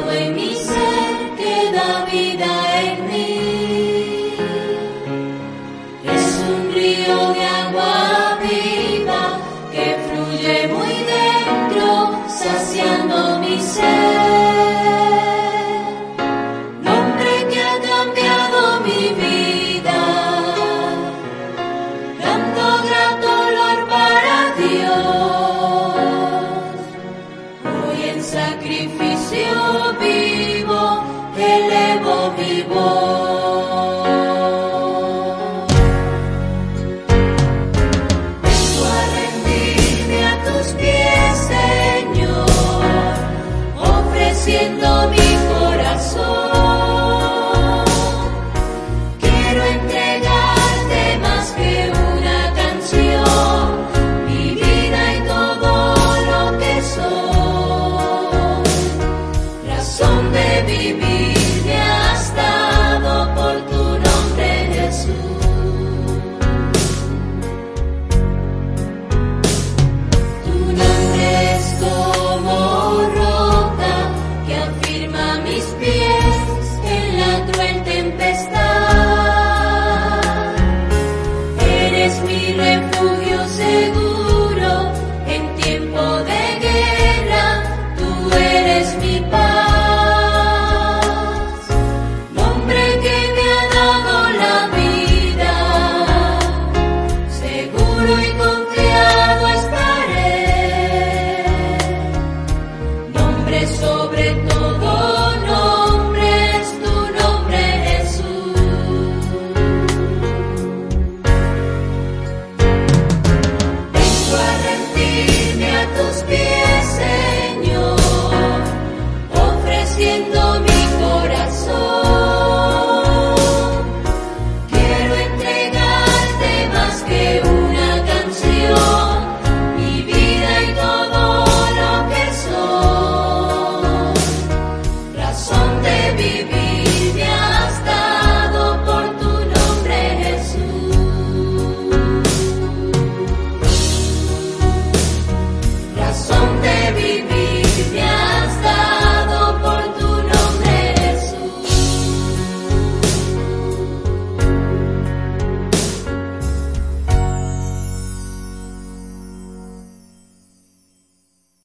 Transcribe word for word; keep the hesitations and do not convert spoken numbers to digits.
todo en mi ser que da vida en mí. Es un río de agua viva que fluye muy dentro, saciando mi ser. Nombre que ha cambiado mi vida, dando grato olor para Dios. Hoy en sacrificio vivo, elevo mi voz. Vengo a rendirme a tus pies, Señor, ofreciendo mi corazón.